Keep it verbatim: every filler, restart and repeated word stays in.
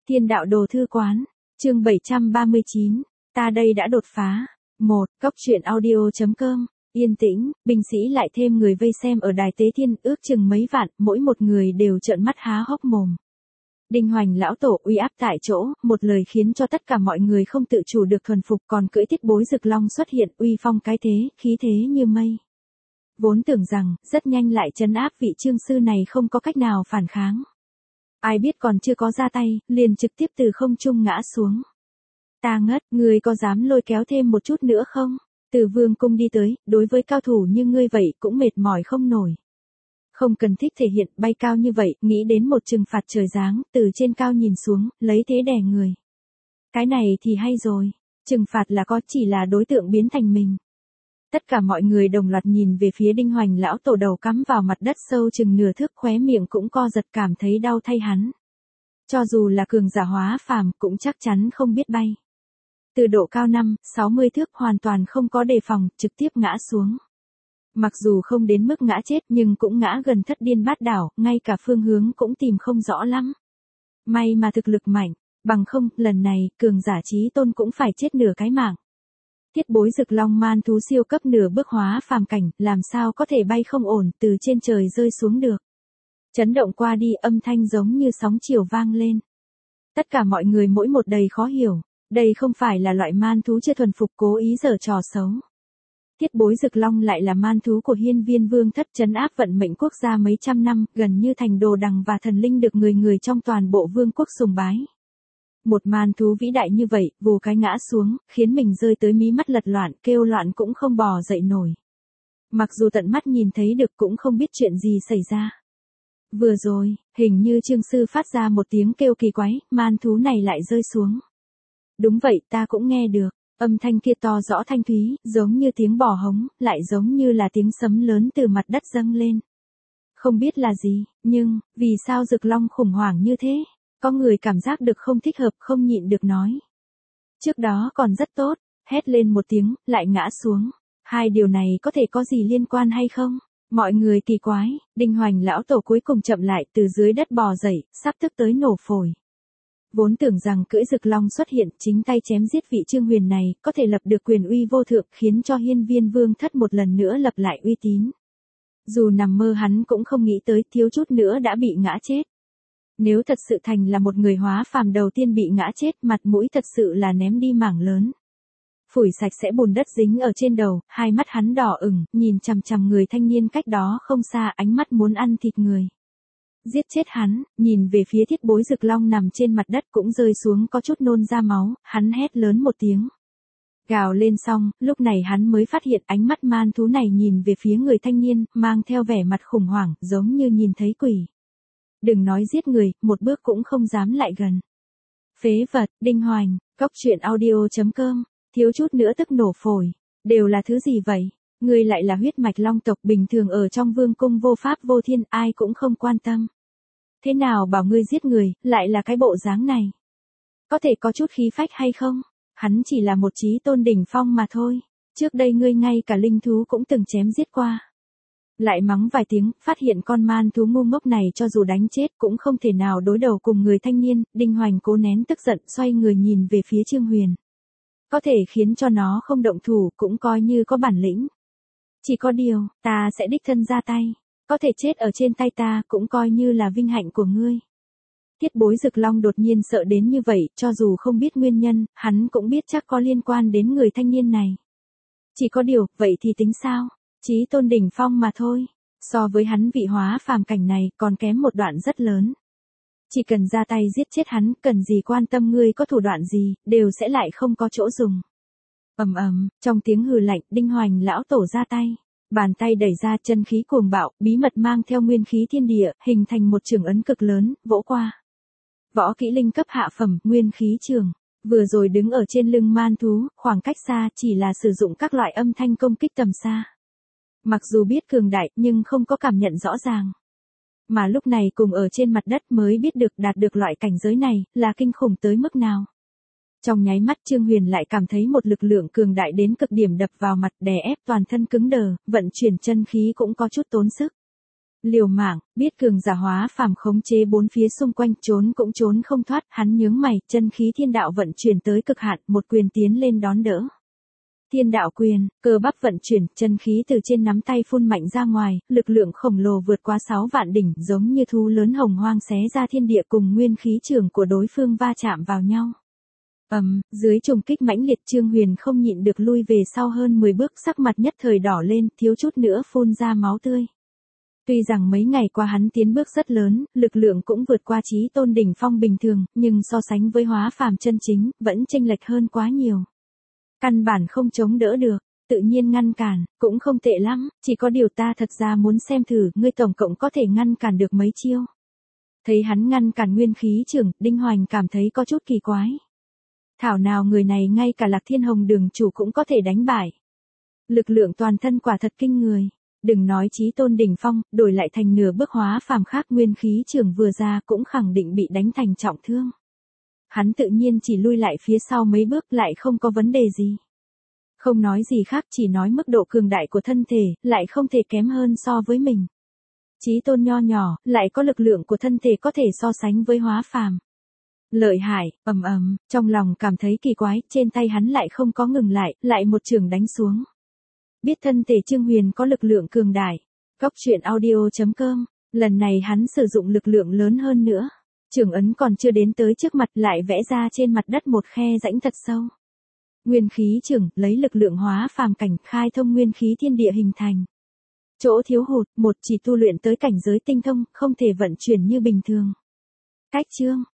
Thiên đạo đồ thư quán, chương bảy trăm ba mươi chín, ta đây đã đột phá. một. Cóc truyện audio chấm com. Yên tĩnh, binh sĩ lại thêm người vây xem ở đài tế thiên, ước chừng mấy vạn, mỗi một người đều trợn mắt há hốc mồm. Đinh Hoành lão tổ uy áp tại chỗ, một lời khiến cho tất cả mọi người không tự chủ được thuần phục, còn cưỡi Tiết Bối Dực Long xuất hiện, uy phong cái thế, khí thế như mây. Vốn tưởng rằng, rất nhanh lại trấn áp vị trương sư này không có cách nào phản kháng. Ai biết còn chưa có ra tay, liền trực tiếp từ không trung ngã xuống. Ta ngất, ngươi có dám lôi kéo thêm một chút nữa không? Từ vương cung đi tới, đối với cao thủ như ngươi vậy cũng mệt mỏi không nổi. Không cần thích thể hiện, bay cao như vậy, nghĩ đến một trừng phạt trời giáng, từ trên cao nhìn xuống, lấy thế đè người. Cái này thì hay rồi, trừng phạt là có, chỉ là đối tượng biến thành mình. Tất cả mọi người đồng loạt nhìn về phía Đinh Hoành lão tổ, đầu cắm vào mặt đất sâu chừng nửa thước, khóe miệng cũng co giật, cảm thấy đau thay hắn. Cho dù là cường giả hóa phàm cũng chắc chắn không biết bay. Từ độ cao năm, sáu mươi thước hoàn toàn không có đề phòng, trực tiếp ngã xuống. Mặc dù không đến mức ngã chết nhưng cũng ngã gần thất điên bát đảo, ngay cả phương hướng cũng tìm không rõ lắm. May mà thực lực mạnh, bằng không, lần này, cường giả chí tôn cũng phải chết nửa cái mạng. Tiết Bối Dực Long man thú siêu cấp nửa bước hóa phàm cảnh, làm sao có thể bay không ổn, từ trên trời rơi xuống được. Chấn động qua đi, âm thanh giống như sóng chiều vang lên. Tất cả mọi người mỗi một đầy khó hiểu, đây không phải là loại man thú chưa thuần phục cố ý giở trò xấu. Tiết Bối Dực Long lại là man thú của Hiên Viên Vương Thất, trấn áp vận mệnh quốc gia mấy trăm năm, gần như thành đồ đằng và thần linh, được người người trong toàn bộ vương quốc sùng bái. Một man thú vĩ đại như vậy, vù cái ngã xuống, khiến mình rơi tới mí mắt lật loạn, kêu loạn cũng không bò dậy nổi. Mặc dù tận mắt nhìn thấy được cũng không biết chuyện gì xảy ra. Vừa rồi, hình như trương sư phát ra một tiếng kêu kỳ quái, man thú này lại rơi xuống. Đúng vậy, ta cũng nghe được, âm thanh kia to rõ thanh thúy, giống như tiếng bò hống, lại giống như là tiếng sấm lớn từ mặt đất dâng lên. Không biết là gì, nhưng, vì sao Dực Long khủng hoảng như thế? Có người cảm giác được không thích hợp, không nhịn được nói. Trước đó còn rất tốt, hét lên một tiếng, lại ngã xuống. Hai điều này có thể có gì liên quan hay không? Mọi người kỳ quái, Đinh Hoành lão tổ cuối cùng chậm lại, từ dưới đất bò dậy, sắp tức tới nổ phổi. Vốn tưởng rằng cưỡi Dực Long xuất hiện, chính tay chém giết vị Trương Huyền này, có thể lập được quyền uy vô thượng, khiến cho Hiên Viên Vương Thất một lần nữa lập lại uy tín. Dù nằm mơ hắn cũng không nghĩ tới, thiếu chút nữa đã bị ngã chết. Nếu thật sự thành là một người hóa phàm đầu tiên bị ngã chết, mặt mũi thật sự là ném đi mảng lớn. Phủi sạch sẽ bùn đất dính ở trên đầu, hai mắt hắn đỏ ửng, nhìn chằm chằm người thanh niên cách đó không xa, ánh mắt muốn ăn thịt người. Giết chết hắn, nhìn về phía Tiết Bối Dực Long nằm trên mặt đất cũng rơi xuống có chút nôn ra máu, hắn hét lớn một tiếng. Gào lên xong, lúc này hắn mới phát hiện ánh mắt man thú này nhìn về phía người thanh niên, mang theo vẻ mặt khủng hoảng, giống như nhìn thấy quỷ. Đừng nói giết người, một bước cũng không dám lại gần. Phế vật, Đinh Hoành, cóc truyện audio chấm com, thiếu chút nữa tức nổ phổi. Đều là thứ gì vậy? Ngươi lại là huyết mạch long tộc, bình thường ở trong vương cung vô pháp vô thiên, ai cũng không quan tâm. Thế nào bảo ngươi giết người, lại là cái bộ dáng này? Có thể có chút khí phách hay không? Hắn chỉ là một chí tôn đỉnh phong mà thôi. Trước đây ngươi ngay cả linh thú cũng từng chém giết qua. Lại mắng vài tiếng, phát hiện con man thú ngu ngốc này cho dù đánh chết cũng không thể nào đối đầu cùng người thanh niên. Đinh Hoành cố nén tức giận, xoay người nhìn về phía Trương Huyền. Có thể khiến cho nó không động thủ cũng coi như có bản lĩnh. Chỉ có điều, ta sẽ đích thân ra tay. Có thể chết ở trên tay ta cũng coi như là vinh hạnh của ngươi. Tiết Bối Dực Long đột nhiên sợ đến như vậy, cho dù không biết nguyên nhân, hắn cũng biết chắc có liên quan đến người thanh niên này. Chỉ có điều, vậy thì tính sao? Chí tôn đỉnh phong mà thôi. So với hắn vị hóa phàm cảnh này, còn kém một đoạn rất lớn. Chỉ cần ra tay giết chết hắn, cần gì quan tâm ngươi có thủ đoạn gì, đều sẽ lại không có chỗ dùng. Ầm ầm, trong tiếng hừ lạnh, Đinh Hoành lão tổ ra tay. Bàn tay đẩy ra, chân khí cuồng bạo, bí mật mang theo nguyên khí thiên địa, hình thành một trường ấn cực lớn, vỗ qua. Võ kỹ linh cấp hạ phẩm, nguyên khí trường. Vừa rồi đứng ở trên lưng man thú, khoảng cách xa, chỉ là sử dụng các loại âm thanh công kích tầm xa. Mặc dù biết cường đại, nhưng không có cảm nhận rõ ràng. Mà lúc này cùng ở trên mặt đất mới biết được đạt được loại cảnh giới này, là kinh khủng tới mức nào. Trong nháy mắt Trương Huyền lại cảm thấy một lực lượng cường đại đến cực điểm đập vào mặt, đè ép toàn thân cứng đờ, vận chuyển chân khí cũng có chút tốn sức. Liều mạng, biết cường giả hóa phàm khống chế bốn phía xung quanh, trốn cũng trốn không thoát, hắn nhướng mày, chân khí thiên đạo vận chuyển tới cực hạn, một quyền tiến lên đón đỡ. Thiên đạo quyền, cơ bắp vận chuyển, chân khí từ trên nắm tay phun mạnh ra ngoài, lực lượng khổng lồ vượt qua sáu vạn đỉnh, giống như thú lớn hồng hoang xé ra thiên địa cùng nguyên khí trường của đối phương va chạm vào nhau. Ầm, um, dưới trùng kích mãnh liệt, Trương Huyền không nhịn được lui về sau hơn mười bước, sắc mặt nhất thời đỏ lên, thiếu chút nữa phun ra máu tươi. Tuy rằng mấy ngày qua hắn tiến bước rất lớn, lực lượng cũng vượt qua chí tôn đỉnh phong bình thường, nhưng so sánh với hóa phàm chân chính, vẫn chênh lệch hơn quá nhiều. Căn bản không chống đỡ được, tự nhiên ngăn cản, cũng không tệ lắm, chỉ có điều ta thật ra muốn xem thử, ngươi tổng cộng có thể ngăn cản được mấy chiêu. Thấy hắn ngăn cản nguyên khí trường, Đinh Hoành cảm thấy có chút kỳ quái. Thảo nào người này ngay cả Lạc Thiên Hồng đường chủ cũng có thể đánh bại. Lực lượng toàn thân quả thật kinh người. Đừng nói chí tôn đỉnh phong, đổi lại thành nửa bước hóa phàm khác, nguyên khí trường vừa ra cũng khẳng định bị đánh thành trọng thương. Hắn tự nhiên chỉ lui lại phía sau mấy bước, lại không có vấn đề gì. Không nói gì khác, chỉ nói mức độ cường đại của thân thể, lại không thể kém hơn so với mình. Chí tôn nho nhỏ, lại có lực lượng của thân thể có thể so sánh với hóa phàm. Lợi hại, ầm ầm, trong lòng cảm thấy kỳ quái, trên tay hắn lại không có ngừng lại, lại một chưởng đánh xuống. Biết thân thể Trương Huyền có lực lượng cường đại. Cóc truyện audio chấm com, lần này hắn sử dụng lực lượng lớn hơn nữa. Chưởng ấn còn chưa đến tới trước mặt, lại vẽ ra trên mặt đất một khe rãnh thật sâu. Nguyên khí chưởng, lấy lực lượng hóa phàm cảnh, khai thông nguyên khí thiên địa hình thành. Chỗ thiếu hụt, một chỉ tu luyện tới cảnh giới tinh thông, không thể vận chuyển như bình thường. Cách chương